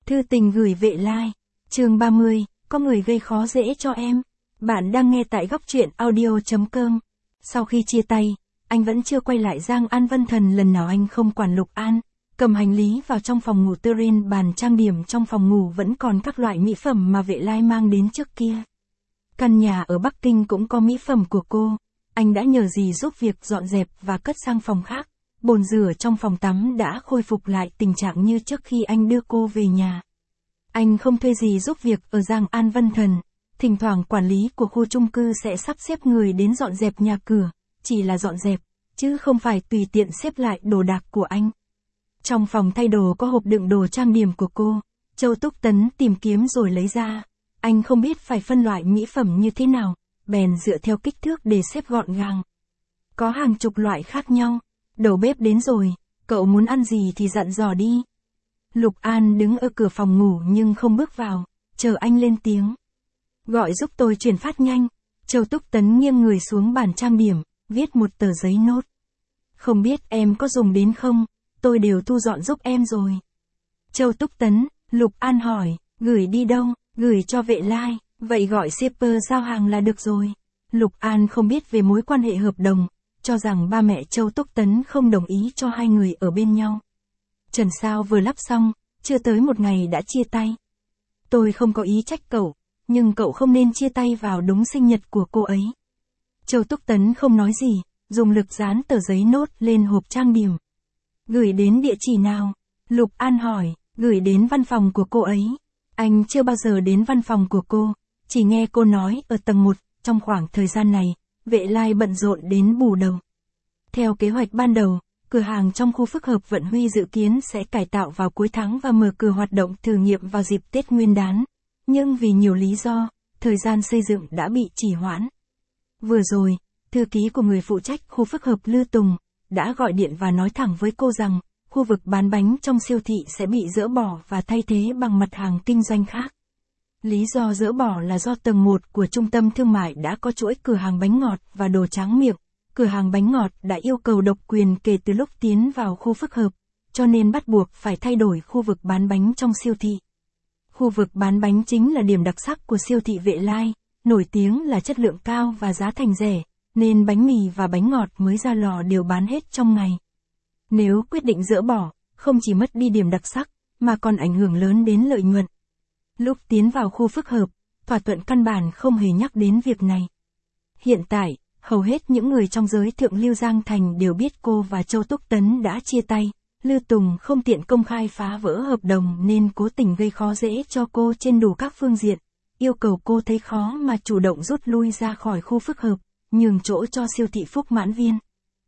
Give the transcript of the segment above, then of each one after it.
Thư tình gửi Vệ Lai. Chương 30, có người gây khó dễ cho em. Bạn đang nghe tại góc truyện audio.com. Sau khi chia tay, anh vẫn chưa quay lại Giang An Vân Thần, lần nào anh không quản Lục An, cầm hành lý vào trong phòng ngủ. Trên bàn trang điểm trong phòng ngủ vẫn còn các loại mỹ phẩm mà Vệ Lai mang đến trước kia. Căn nhà ở Bắc Kinh cũng có mỹ phẩm của cô. Anh đã nhờ dì giúp việc dọn dẹp và cất sang phòng khác. Bồn rửa trong phòng tắm đã khôi phục lại tình trạng như trước khi anh đưa cô về nhà. Anh không thuê dì giúp việc ở Giang An Vân Thần. Thỉnh thoảng quản lý của khu chung cư sẽ sắp xếp người đến dọn dẹp nhà cửa, chỉ là dọn dẹp, chứ không phải tùy tiện xếp lại đồ đạc của anh. Trong phòng thay đồ có hộp đựng đồ trang điểm của cô. Châu Túc Tấn tìm kiếm rồi lấy ra. Anh không biết phải phân loại mỹ phẩm như thế nào, bèn dựa theo kích thước để xếp gọn gàng. Có hàng chục loại khác nhau. Đầu bếp đến rồi, cậu muốn ăn gì thì dặn dò đi. Lục An đứng ở cửa phòng ngủ nhưng không bước vào, chờ anh lên tiếng. Gọi giúp tôi chuyển phát nhanh. Châu Túc Tấn nghiêng người xuống bàn trang điểm, viết một tờ giấy nốt. Không biết em có dùng đến không, tôi đều thu dọn giúp em rồi. Châu Túc Tấn, Lục An hỏi, gửi đi đâu, gửi cho Vệ Lai, vậy gọi shipper giao hàng là được rồi. Lục An không biết về mối quan hệ hợp đồng, cho rằng ba mẹ Châu Túc Tấn không đồng ý cho hai người ở bên nhau. Trần Sao vừa lắp xong, chưa tới một ngày đã chia tay. Tôi không có ý trách cậu, nhưng cậu không nên chia tay vào đúng sinh nhật của cô ấy. Châu Túc Tấn không nói gì, dùng lực dán tờ giấy nốt lên hộp trang điểm. Gửi đến địa chỉ nào? Lục An hỏi, gửi đến văn phòng của cô ấy. Anh chưa bao giờ đến văn phòng của cô, chỉ nghe cô nói ở tầng 1, trong khoảng thời gian này, Vệ Lai bận rộn đến bù đầu. Theo kế hoạch ban đầu, cửa hàng trong khu phức hợp Vận Huy dự kiến sẽ cải tạo vào cuối tháng và mở cửa hoạt động thử nghiệm vào dịp Tết Nguyên đán. Nhưng vì nhiều lý do, thời gian xây dựng đã bị trì hoãn. Vừa rồi, thư ký của người phụ trách khu phức hợp Lư Tùng đã gọi điện và nói thẳng với cô rằng, khu vực bán bánh trong siêu thị sẽ bị dỡ bỏ và thay thế bằng mặt hàng kinh doanh khác. Lý do dỡ bỏ là do tầng 1 của trung tâm thương mại đã có chuỗi cửa hàng bánh ngọt và đồ tráng miệng. Cửa hàng bánh ngọt đã yêu cầu độc quyền kể từ lúc tiến vào khu phức hợp, cho nên bắt buộc phải thay đổi khu vực bán bánh trong siêu thị. Khu vực bán bánh chính là điểm đặc sắc của siêu thị Vệ Lai, nổi tiếng là chất lượng cao và giá thành rẻ, nên bánh mì và bánh ngọt mới ra lò đều bán hết trong ngày. Nếu quyết định dỡ bỏ, không chỉ mất đi điểm đặc sắc, mà còn ảnh hưởng lớn đến lợi nhuận. Lúc tiến vào khu phức hợp, thỏa thuận căn bản không hề nhắc đến việc này. Hiện tại, hầu hết những người trong giới thượng lưu Giang Thành đều biết cô và Châu Túc Tấn đã chia tay. Lư Tùng không tiện công khai phá vỡ hợp đồng nên cố tình gây khó dễ cho cô trên đủ các phương diện, yêu cầu cô thấy khó mà chủ động rút lui ra khỏi khu phức hợp, nhường chỗ cho siêu thị Phúc Mãn Viên.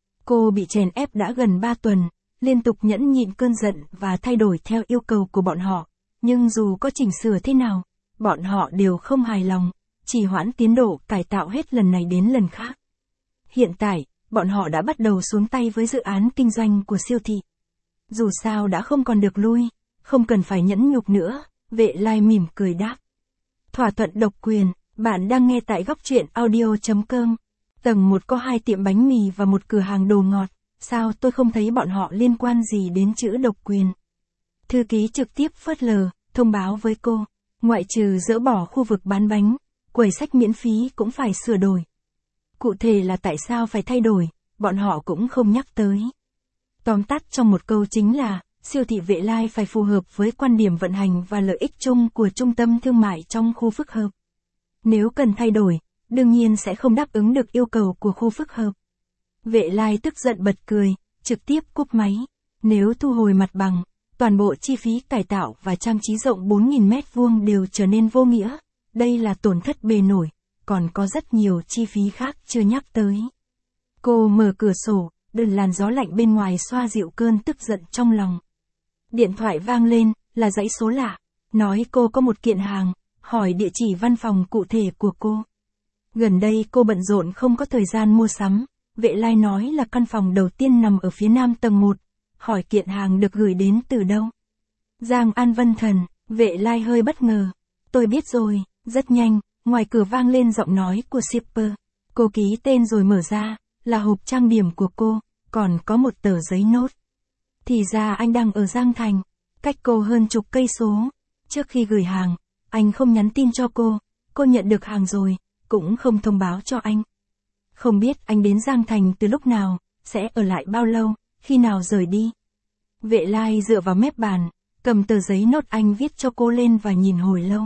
Cô bị chèn ép đã gần 3 tuần, liên tục nhẫn nhịn cơn giận và thay đổi theo yêu cầu của bọn họ, nhưng dù có chỉnh sửa thế nào, bọn họ đều không hài lòng, trì hoãn tiến độ cải tạo hết lần này đến lần khác. Hiện tại, bọn họ đã bắt đầu xuống tay với dự án kinh doanh của siêu thị. Dù sao đã không còn được lui, không cần phải nhẫn nhục nữa, Vệ Lai mỉm cười đáp. Thỏa thuận độc quyền, bạn đang nghe tại góc truyện audio.com. Tầng 1 có 2 tiệm bánh mì và một cửa hàng đồ ngọt, sao tôi không thấy bọn họ liên quan gì đến chữ độc quyền. Thư ký trực tiếp phớt lờ, thông báo với cô, ngoại trừ dỡ bỏ khu vực bán bánh, quầy sách miễn phí cũng phải sửa đổi. Cụ thể là tại sao phải thay đổi, bọn họ cũng không nhắc tới. Tóm tắt trong một câu chính là, siêu thị Vệ Lai phải phù hợp với quan điểm vận hành và lợi ích chung của trung tâm thương mại trong khu phức hợp. Nếu cần thay đổi, đương nhiên sẽ không đáp ứng được yêu cầu của khu phức hợp. Vệ Lai tức giận bật cười, trực tiếp cúp máy. Nếu thu hồi mặt bằng, toàn bộ chi phí cải tạo và trang trí rộng 4.000 mét vuông đều trở nên vô nghĩa. Đây là tổn thất bề nổi, còn có rất nhiều chi phí khác chưa nhắc tới. Cô mở cửa sổ, đừng làn gió lạnh bên ngoài xoa dịu cơn tức giận trong lòng. Điện thoại vang lên, là dãy số lạ, nói cô có một kiện hàng, hỏi địa chỉ văn phòng cụ thể của cô. Gần đây cô bận rộn không có thời gian mua sắm, Vệ Lai nói là căn phòng đầu tiên nằm ở phía nam tầng 1, hỏi kiện hàng được gửi đến từ đâu. Giang An Vân Thần, Vệ Lai hơi bất ngờ. Tôi biết rồi, rất nhanh, ngoài cửa vang lên giọng nói của shipper. Cô ký tên rồi mở ra, là hộp trang điểm của cô, còn có một tờ giấy nốt. Thì ra anh đang ở Giang Thành, cách cô hơn chục cây số. Trước khi gửi hàng, anh không nhắn tin cho cô nhận được hàng rồi, cũng không thông báo cho anh. Không biết anh đến Giang Thành từ lúc nào, sẽ ở lại bao lâu, khi nào rời đi. Vệ Lai dựa vào mép bàn, cầm tờ giấy nốt anh viết cho cô lên và nhìn hồi lâu.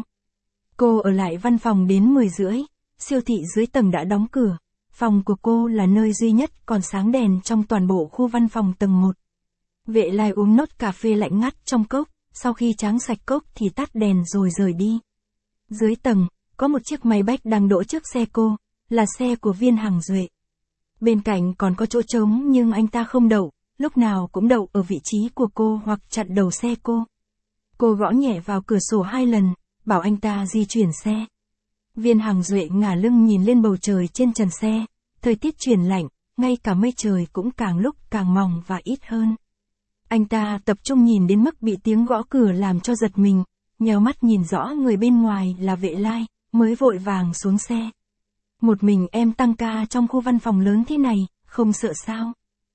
Cô ở lại văn phòng đến 10 rưỡi, siêu thị dưới tầng đã đóng cửa. Phòng của cô là nơi duy nhất còn sáng đèn trong toàn bộ khu văn phòng tầng 1. Vệ Lai uống nốt cà phê lạnh ngắt trong cốc, sau khi tráng sạch cốc thì tắt đèn rồi rời đi. Dưới tầng, có một chiếc máy bách đang đỗ trước xe cô, là xe của Viên Hằng Duệ. Bên cạnh còn có chỗ trống nhưng anh ta không đậu, lúc nào cũng đậu ở vị trí của cô hoặc chặn đầu xe cô. Cô gõ nhẹ vào cửa sổ 2 lần, bảo anh ta di chuyển xe. Viên Hằng Duệ ngả lưng nhìn lên bầu trời trên trần xe, thời tiết chuyển lạnh, ngay cả mây trời cũng càng lúc càng mỏng và ít hơn. Anh ta tập trung nhìn đến mức bị tiếng gõ cửa làm cho giật mình, nheo mắt nhìn rõ người bên ngoài là Vệ Lai, mới vội vàng xuống xe. Một mình em tăng ca trong khu văn phòng lớn thế này, không sợ sao?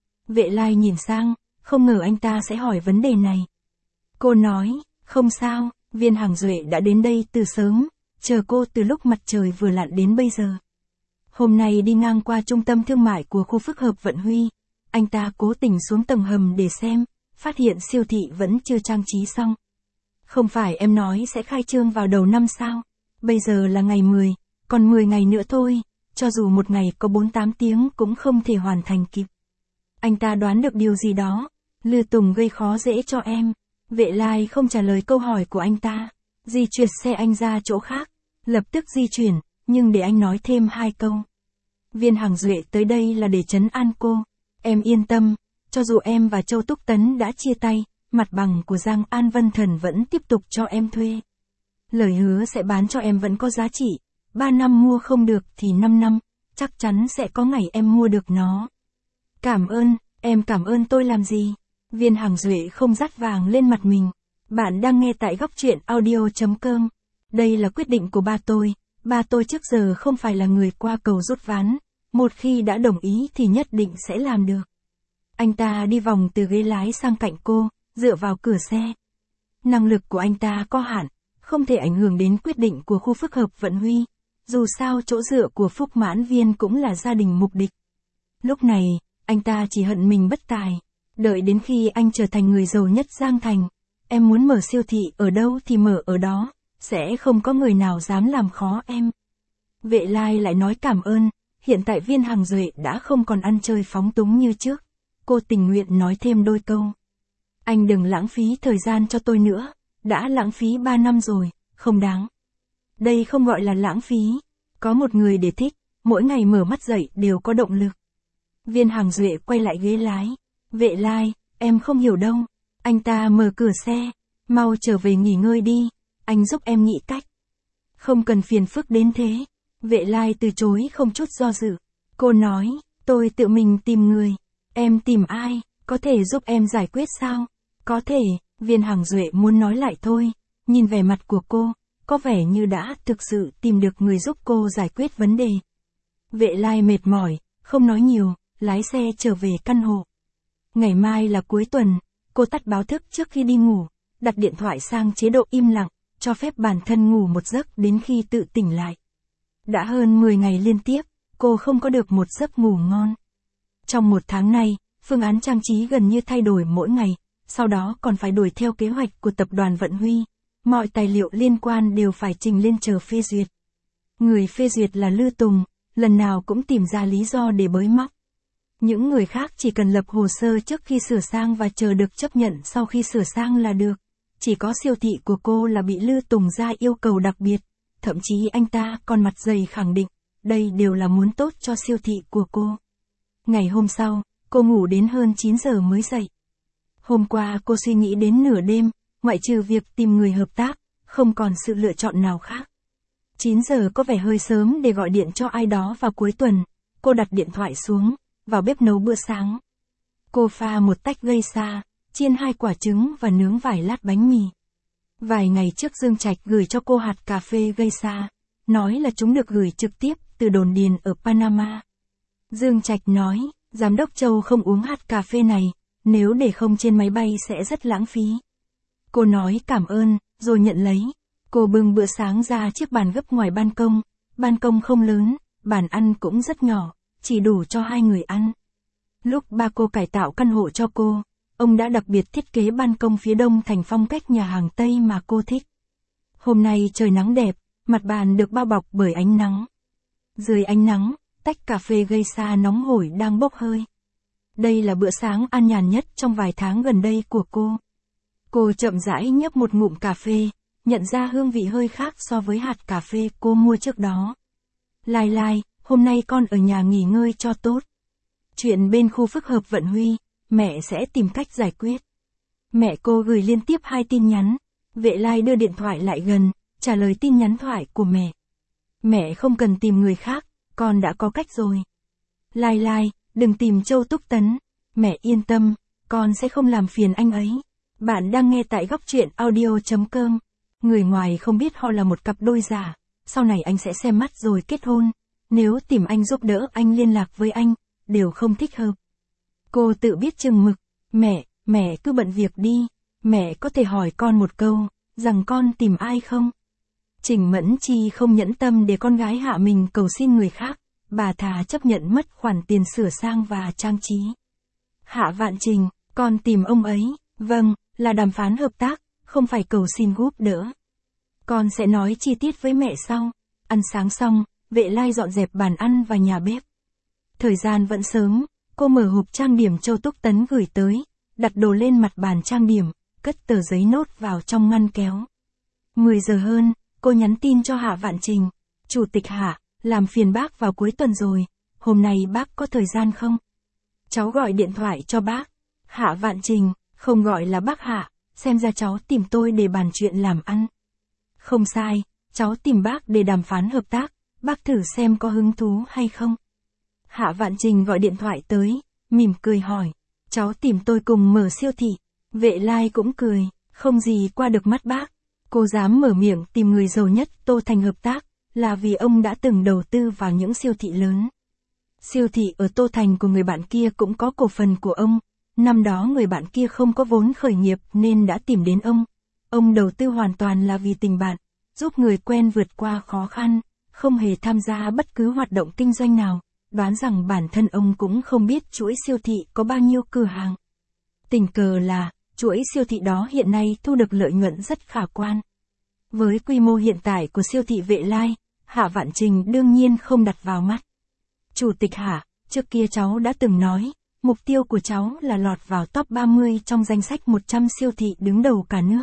Vệ Lai nhìn sang, không ngờ anh ta sẽ hỏi vấn đề này. Cô nói, không sao, Viên Hằng Duệ đã đến đây từ sớm, chờ cô từ lúc mặt trời vừa lặn đến bây giờ. Hôm nay đi ngang qua trung tâm thương mại của khu phức hợp Vận Huy, anh ta cố tình xuống tầng hầm để xem, phát hiện siêu thị vẫn chưa trang trí xong. Không phải em nói sẽ khai trương vào đầu năm sao? Bây giờ là ngày 10, còn 10 ngày nữa thôi, cho dù một ngày có 48 tiếng cũng không thể hoàn thành kịp. Anh ta đoán được điều gì đó, Lư Tùng gây khó dễ cho em. Vệ Lai không trả lời câu hỏi của anh ta, di chuyển xe anh ra chỗ khác, lập tức di chuyển, nhưng để anh nói thêm 2 câu. Viên Hằng Duệ tới đây là để trấn an cô, em yên tâm, cho dù em và Châu Túc Tấn đã chia tay, mặt bằng của Giang An Vân Thần vẫn tiếp tục cho em thuê. Lời hứa sẽ bán cho em vẫn có giá trị, 3 năm mua không được thì 5 năm, chắc chắn sẽ có ngày em mua được nó. Cảm ơn, em cảm ơn tôi làm gì? Viên Hằng Duệ không dắt vàng lên mặt mình. Bạn đang nghe tại góc truyện audio.com. Đây là quyết định của ba tôi trước giờ không phải là người qua cầu rút ván, một khi đã đồng ý thì nhất định sẽ làm được. Anh ta đi vòng từ ghế lái sang cạnh cô, dựa vào cửa xe. Năng lực của anh ta có hạn, không thể ảnh hưởng đến quyết định của khu phức hợp Vận Huy, dù sao chỗ dựa của Phúc Mãn Viên cũng là gia đình mục địch. Lúc này, anh ta chỉ hận mình bất tài. Đợi đến khi anh trở thành người giàu nhất Giang Thành, em muốn mở siêu thị ở đâu thì mở ở đó, sẽ không có người nào dám làm khó em. Vệ Lai lại nói cảm ơn, hiện tại Viên Hằng Duệ đã không còn ăn chơi phóng túng như trước. Cô tình nguyện nói thêm đôi câu. Anh đừng lãng phí thời gian cho tôi nữa, đã lãng phí 3 năm rồi, không đáng. Đây không gọi là lãng phí, có một người để thích, mỗi ngày mở mắt dậy đều có động lực. Viên Hằng Duệ quay lại ghế lái. Vệ Lai, em không hiểu đâu. Anh ta mở cửa xe, mau trở về nghỉ ngơi đi, anh giúp em nghĩ cách. Không cần phiền phức đến thế. Vệ Lai từ chối không chút do dự. Cô nói, tôi tự mình tìm người. Em tìm ai, có thể giúp em giải quyết sao? Có thể, Viên Hằng Duệ muốn nói lại thôi, nhìn vẻ mặt của cô, có vẻ như đã thực sự tìm được người giúp cô giải quyết vấn đề. Vệ Lai mệt mỏi, không nói nhiều, lái xe trở về căn hộ. Ngày mai là cuối tuần, cô tắt báo thức trước khi đi ngủ, đặt điện thoại sang chế độ im lặng, cho phép bản thân ngủ một giấc đến khi tự tỉnh lại. Đã hơn 10 ngày liên tiếp, cô không có được một giấc ngủ ngon. Trong 1 tháng này, phương án trang trí gần như thay đổi mỗi ngày, sau đó còn phải đuổi theo kế hoạch của tập đoàn Vận Huy. Mọi tài liệu liên quan đều phải trình lên chờ phê duyệt. Người phê duyệt là Lư Tùng, lần nào cũng tìm ra lý do để bới móc. Những người khác chỉ cần lập hồ sơ trước khi sửa sang và chờ được chấp nhận sau khi sửa sang là được. Chỉ có siêu thị của cô là bị Lư Tùng ra yêu cầu đặc biệt, thậm chí anh ta còn mặt dày khẳng định, đây đều là muốn tốt cho siêu thị của cô. Ngày hôm sau, cô ngủ đến hơn 9 giờ mới dậy. Hôm qua cô suy nghĩ đến nửa đêm, ngoại trừ việc tìm người hợp tác, không còn sự lựa chọn nào khác. 9 giờ có vẻ hơi sớm để gọi điện cho ai đó vào cuối tuần, cô đặt điện thoại xuống, vào bếp nấu bữa sáng. Cô pha một tách gây sa, chiên 2 quả trứng và nướng vài lát bánh mì. Vài ngày trước Dương Trạch gửi cho cô hạt cà phê gây sa, nói là chúng được gửi trực tiếp từ đồn điền ở Panama. Dương Trạch nói, Giám đốc Châu không uống hạt cà phê này, nếu để không trên máy bay sẽ rất lãng phí. Cô nói cảm ơn, rồi nhận lấy. Cô bưng bữa sáng ra chiếc bàn gấp ngoài ban công không lớn, bàn ăn cũng rất nhỏ, chỉ đủ cho 2 người ăn. Lúc ba cô cải tạo căn hộ cho cô, ông đã đặc biệt thiết kế ban công phía đông thành phong cách nhà hàng Tây mà cô thích. Hôm nay trời nắng đẹp, mặt bàn được bao bọc bởi ánh nắng. Dưới ánh nắng, tách cà phê geisha nóng hổi đang bốc hơi. Đây là bữa sáng an nhàn nhất trong vài tháng gần đây của cô. Cô chậm rãi nhấp một ngụm cà phê, nhận ra hương vị hơi khác so với hạt cà phê cô mua trước đó. Lai Lai, hôm nay con ở nhà nghỉ ngơi cho tốt. Chuyện bên khu phức hợp vận Huy, mẹ sẽ tìm cách giải quyết. Mẹ cô gửi liên tiếp 2 tin nhắn. Vệ Lai đưa điện thoại lại gần, trả lời tin nhắn thoại của mẹ. Mẹ không cần tìm người khác, con đã có cách rồi. Lai Lai, đừng tìm Châu Túc Tấn. Mẹ yên tâm, con sẽ không làm phiền anh ấy. Bạn đang nghe tại góc truyện audio.com. Người ngoài không biết họ là một cặp đôi giả. Sau này anh sẽ xem mắt rồi kết hôn. Nếu tìm anh giúp đỡ anh liên lạc với anh, đều không thích hợp. Cô tự biết chừng mực. Mẹ cứ bận việc đi. Mẹ có thể hỏi con một câu, rằng con tìm ai không? Trình Mẫn Chi không nhẫn tâm để con gái hạ mình cầu xin người khác, bà thà chấp nhận mất khoản tiền sửa sang và trang trí. Hạ Vạn Trình, con tìm ông ấy, vâng, là đàm phán hợp tác, không phải cầu xin giúp đỡ. Con sẽ nói chi tiết với mẹ sau. Ăn sáng xong, Vệ Lai dọn dẹp bàn ăn và nhà bếp. Thời gian vẫn sớm, cô mở hộp trang điểm Châu Túc Tấn gửi tới, đặt đồ lên mặt bàn trang điểm, cất tờ giấy nốt vào trong ngăn kéo. 10 giờ hơn, cô nhắn tin cho Hạ Vạn Trình. Chủ tịch Hạ, làm phiền bác vào cuối tuần rồi, hôm nay bác có thời gian không? Cháu gọi điện thoại cho bác. Hạ Vạn Trình, không gọi là bác Hạ, xem ra cháu tìm tôi để bàn chuyện làm ăn. Không sai, cháu tìm bác để đàm phán hợp tác, bác thử xem có hứng thú hay không. Hạ Vạn Trình gọi điện thoại tới, mỉm cười hỏi, cháu tìm tôi cùng mở siêu thị. Vệ Lai cũng cười, không gì qua được mắt bác. Cô dám mở miệng tìm người giàu nhất Tô Thành hợp tác, là vì ông đã từng đầu tư vào những siêu thị lớn. Siêu thị ở Tô Thành của người bạn kia cũng có cổ phần của ông. Năm đó người bạn kia không có vốn khởi nghiệp nên đã tìm đến ông. Ông đầu tư hoàn toàn là vì tình bạn, giúp người quen vượt qua khó khăn, không hề tham gia bất cứ hoạt động kinh doanh nào. Đoán rằng bản thân ông cũng không biết chuỗi siêu thị có bao nhiêu cửa hàng. Tình cờ là, chuỗi siêu thị đó hiện nay thu được lợi nhuận rất khả quan. Với quy mô hiện tại của siêu thị Vệ Lai, Hạ Vạn Trình đương nhiên không đặt vào mắt. Chủ tịch Hạ, trước kia cháu đã từng nói, mục tiêu của cháu là lọt vào top 30 trong danh sách 100 siêu thị đứng đầu cả nước.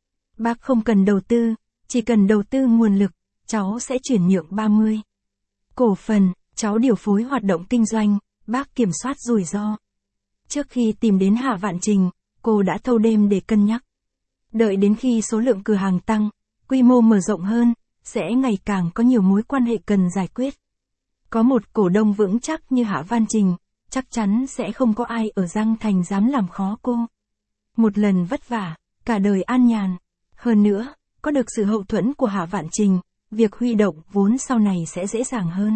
Bác không cần đầu tư, chỉ cần đầu tư nguồn lực, cháu sẽ chuyển nhượng 30 cổ phần, cháu điều phối hoạt động kinh doanh, bác kiểm soát rủi ro. Trước khi tìm đến Hạ Vạn Trình, cô đã thâu đêm để cân nhắc. Đợi đến khi số lượng cửa hàng tăng, quy mô mở rộng hơn, sẽ ngày càng có nhiều mối quan hệ cần giải quyết. Có một cổ đông vững chắc như Hạ Vạn Trình, chắc chắn sẽ không có ai ở Giang Thành dám làm khó cô. Một lần vất vả, cả đời an nhàn. Hơn nữa, có được sự hậu thuẫn của Hạ Vạn Trình, việc huy động vốn sau này sẽ dễ dàng hơn.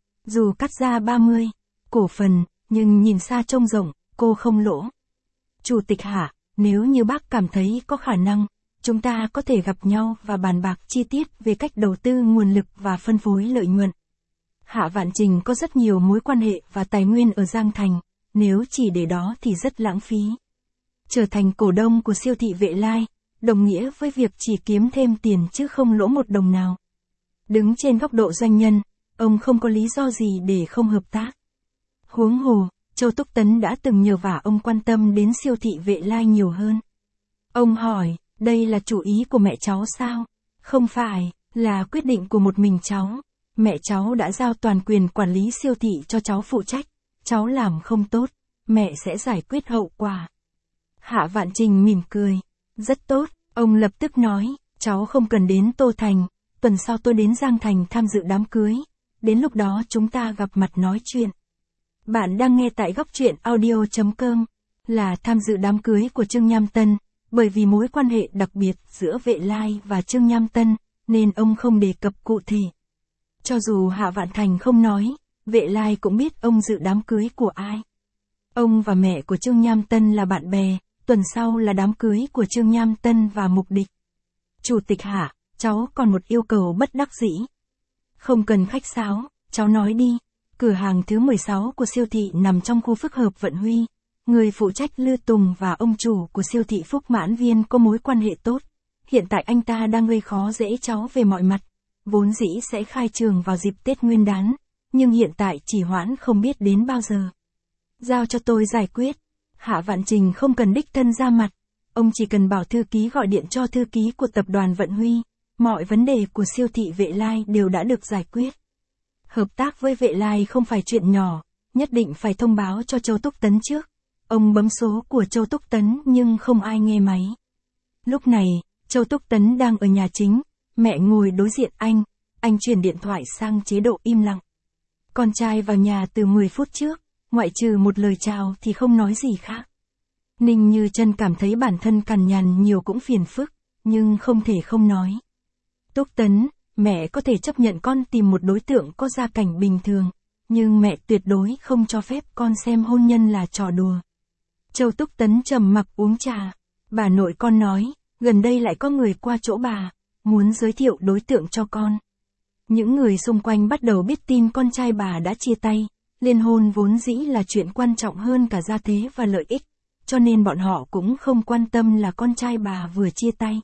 Dù cắt ra 30 cổ phần, nhưng nhìn xa trông rộng, cô không lỗ. Chủ tịch Hạ, nếu như bác cảm thấy có khả năng, chúng ta có thể gặp nhau và bàn bạc chi tiết về cách đầu tư nguồn lực và phân phối lợi nhuận. Hạ Vạn Trình có rất nhiều mối quan hệ và tài nguyên ở Giang Thành, nếu chỉ để đó thì rất lãng phí. Trở thành cổ đông của siêu thị Vệ Lai, đồng nghĩa với việc chỉ kiếm thêm tiền chứ không lỗ một đồng nào. Đứng trên góc độ doanh nhân, ông không có lý do gì để không hợp tác. Huống hồ, Châu Túc Tấn đã từng nhờ vả ông quan tâm đến siêu thị Vệ Lai nhiều hơn. Ông hỏi, đây là chủ ý của mẹ cháu sao? Không phải, là quyết định của một mình cháu. Mẹ cháu đã giao toàn quyền quản lý siêu thị cho cháu phụ trách. Cháu làm không tốt, mẹ sẽ giải quyết hậu quả. Hạ Vạn Trình mỉm cười. Rất tốt, ông lập tức nói, cháu không cần đến Tô Thành, tuần sau tôi đến Giang Thành tham dự đám cưới. Đến lúc đó chúng ta gặp mặt nói chuyện. Bạn đang nghe tại góc truyện audio.com, là tham dự đám cưới của Trương Nham Tân, bởi vì mối quan hệ đặc biệt giữa Vệ Lai và Trương Nham Tân, nên ông không đề cập cụ thể. Cho dù Hạ Vạn Thành không nói, Vệ Lai cũng biết ông dự đám cưới của ai. Ông và mẹ của Trương Nham Tân là bạn bè, tuần sau là đám cưới của Trương Nham Tân và Mục Địch. Chủ tịch Hạ, cháu còn một yêu cầu bất đắc dĩ. Không cần khách sáo, cháu nói đi. Cửa hàng thứ 16 của siêu thị nằm trong khu phức hợp Vận Huy. Người phụ trách Lư Tùng và ông chủ của siêu thị Phúc Mãn Viên có mối quan hệ tốt. Hiện tại anh ta đang gây khó dễ cháu về mọi mặt. Vốn dĩ sẽ khai trường vào dịp Tết Nguyên đán, nhưng hiện tại chỉ hoãn không biết đến bao giờ. Giao cho tôi giải quyết. Hạ Vạn Trình không cần đích thân ra mặt. Ông chỉ cần bảo thư ký gọi điện cho thư ký của tập đoàn Vận Huy. Mọi vấn đề của siêu thị Vệ Lai đều đã được giải quyết. Hợp tác với Vệ Lai không phải chuyện nhỏ, nhất định phải thông báo cho Châu Túc Tấn trước. Ông bấm số của Châu Túc Tấn nhưng không ai nghe máy. Lúc này, Châu Túc Tấn đang ở nhà chính, mẹ ngồi đối diện anh chuyển điện thoại sang chế độ im lặng. Con trai vào nhà từ 10 phút trước, ngoại trừ một lời chào thì không nói gì khác. Ninh Như Chân cảm thấy bản thân cằn nhằn nhiều cũng phiền phức, nhưng không thể không nói. Túc Tấn, mẹ có thể chấp nhận con tìm một đối tượng có gia cảnh bình thường, nhưng mẹ tuyệt đối không cho phép con xem hôn nhân là trò đùa. Châu Túc Tấn trầm mặc uống trà. Bà nội con nói, gần đây lại có người qua chỗ bà, muốn giới thiệu đối tượng cho con. Những người xung quanh bắt đầu biết tin con trai bà đã chia tay, liên hôn vốn dĩ là chuyện quan trọng hơn cả gia thế và lợi ích, cho nên bọn họ cũng không quan tâm là con trai bà vừa chia tay.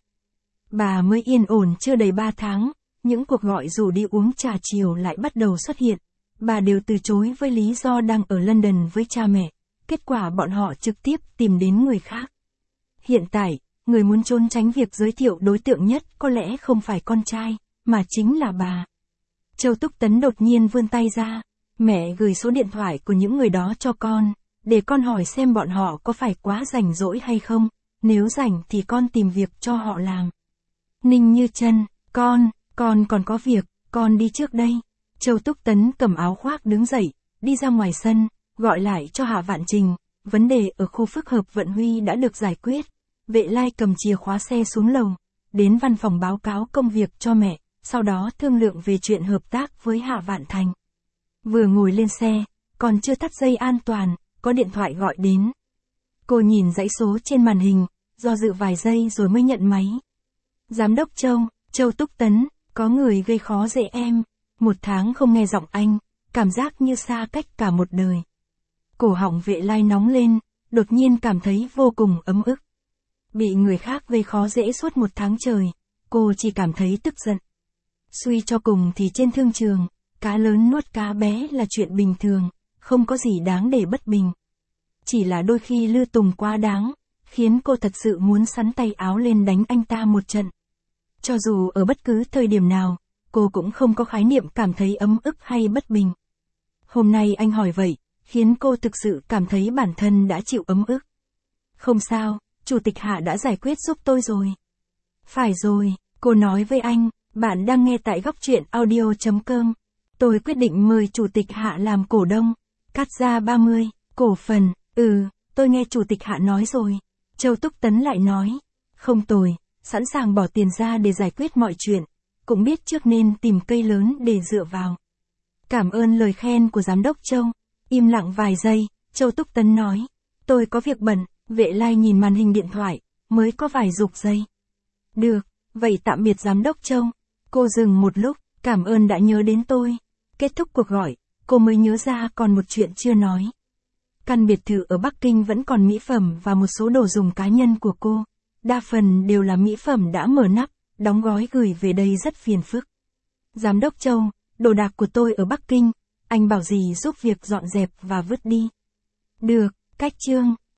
Bà mới yên ổn chưa đầy 3 tháng, những cuộc gọi rủ đi uống trà chiều lại bắt đầu xuất hiện. Bà đều từ chối với lý do đang ở London với cha mẹ. Kết quả bọn họ trực tiếp tìm đến người khác. Hiện tại, người muốn trốn tránh việc giới thiệu đối tượng nhất có lẽ không phải con trai, mà chính là bà. Châu Túc Tấn đột nhiên vươn tay ra. Mẹ gửi số điện thoại của những người đó cho con, để con hỏi xem bọn họ có phải quá rảnh rỗi hay không, nếu rảnh thì con tìm việc cho họ làm. Ninh Như Chân, con còn có việc, con đi trước đây. Châu Túc Tấn cầm áo khoác đứng dậy, đi ra ngoài sân, gọi lại cho Hạ Vạn Trình. Vấn đề ở khu phức hợp Vận Huy đã được giải quyết. Vệ Lai cầm chìa khóa xe xuống lầu, đến văn phòng báo cáo công việc cho mẹ, sau đó thương lượng về chuyện hợp tác với Hạ Vạn Thành. Vừa ngồi lên xe, còn chưa thắt dây an toàn, có điện thoại gọi đến. Cô nhìn dãy số trên màn hình, do dự vài giây rồi mới nhận máy. Giám đốc Châu Túc Tấn, có người gây khó dễ em. 1 tháng không nghe giọng anh, cảm giác như xa cách cả một đời. Cổ họng Vệ Lai nóng lên, đột nhiên cảm thấy vô cùng ấm ức. Bị người khác gây khó dễ suốt 1 tháng trời, cô chỉ cảm thấy tức giận. Suy cho cùng thì trên thương trường, cá lớn nuốt cá bé là chuyện bình thường, không có gì đáng để bất bình. Chỉ là đôi khi Lư Tùng quá đáng, khiến cô thật sự muốn sắn tay áo lên đánh anh ta một trận. Cho dù ở bất cứ thời điểm nào, cô cũng không có khái niệm cảm thấy ấm ức hay bất bình. Hôm nay anh hỏi vậy, khiến cô thực sự cảm thấy bản thân đã chịu ấm ức. Không sao, Chủ tịch Hạ đã giải quyết giúp tôi rồi. Phải rồi, cô nói với anh, bạn đang nghe tại góc truyện audio.com. Tôi quyết định mời Chủ tịch Hạ làm cổ đông. Cắt ra 30, cổ phần, tôi nghe Chủ tịch Hạ nói rồi. Châu Túc Tấn lại nói, không tồi, sẵn sàng bỏ tiền ra để giải quyết mọi chuyện, cũng biết trước nên tìm cây lớn để dựa vào. Cảm ơn lời khen của Giám đốc Châu. Im lặng vài giây, Châu Túc Tấn nói, tôi có việc bận. Vệ Lai nhìn màn hình điện thoại, mới có vài dục giây. Được, vậy tạm biệt Giám đốc Châu. Cô dừng một lúc, cảm ơn đã nhớ đến tôi. Kết thúc cuộc gọi, cô mới nhớ ra còn một chuyện chưa nói. Căn biệt thự ở Bắc Kinh vẫn còn mỹ phẩm và một số đồ dùng cá nhân của cô. Đa phần đều là mỹ phẩm đã mở nắp, đóng gói gửi về đây rất phiền phức. Giám đốc Châu, đồ đạc của tôi ở Bắc Kinh, anh bảo gì giúp việc dọn dẹp và vứt đi. Được, cách chương.